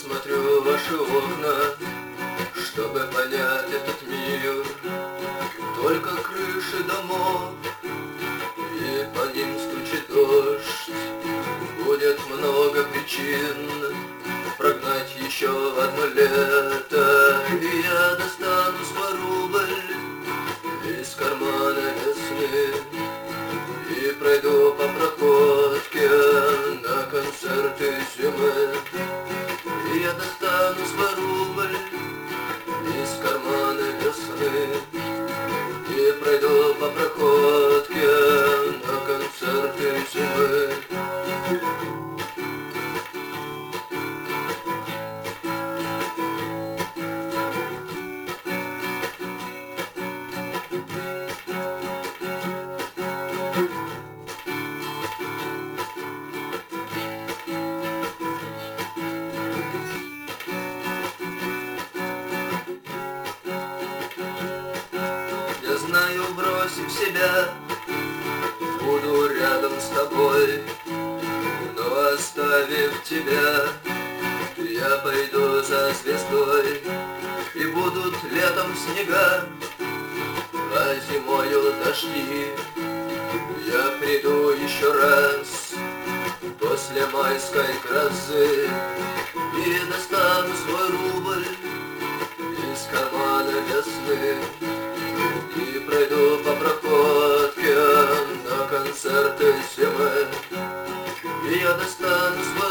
смотрю в ваши окна, чтобы понять этот мир. Только крыши домов, и по ним стучит дождь. Будет много причин прогнать еще одно лето, и я достану свой рубль из кармана весны и пройду по проходке на концерты зимы. И я достану свой рубль из кармана весны и пройду по проходке на концерты зимы. Я знаю, бросив себя, буду рядом с тобой, но оставив тебя, я пойду за звездой. И будут летом снега, а зимою дожди. Я приду еще раз после майской грозы и достану свой рубль из кармана весны и пройду по проходке на концерты зимы. И я достану свой